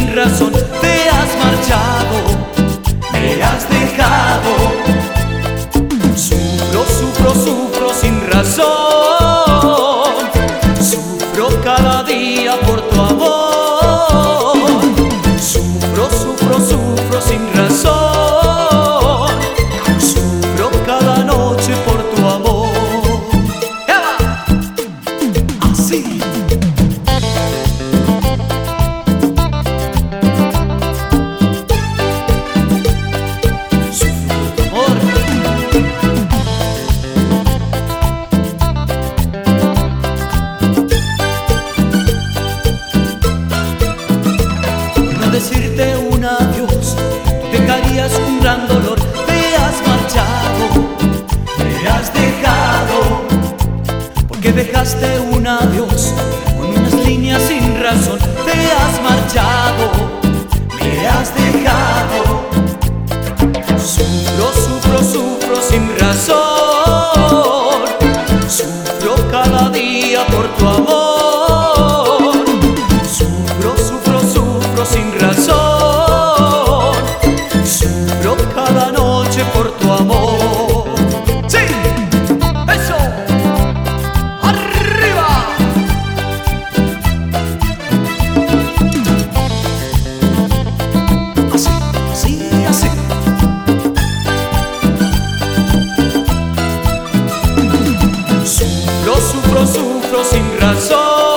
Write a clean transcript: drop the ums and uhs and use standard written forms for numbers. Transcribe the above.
sin razón te has marchado, me has dejado. Sufro, sufro, sufro sin razón, sufro cada día por tu amor. Sufro, sufro, sufro sin razón, sufro cada noche por tu amor. ¡Eva! Así. Decirte un adiós, dejarías un gran dolor. Te has marchado, me has dejado, porque dejaste un adiós con unas líneas sin razón. Te has marchado, me has dejado. Sufro, sufro, sufro sin razón, sufro cada día por tu amor. Sufro, sufro, sufro sin razón, sufro cada noche por tu amor. ¡Sí! ¡Eso! ¡Arriba! Así, así, así. Sufro, sufro, sufro sin razón,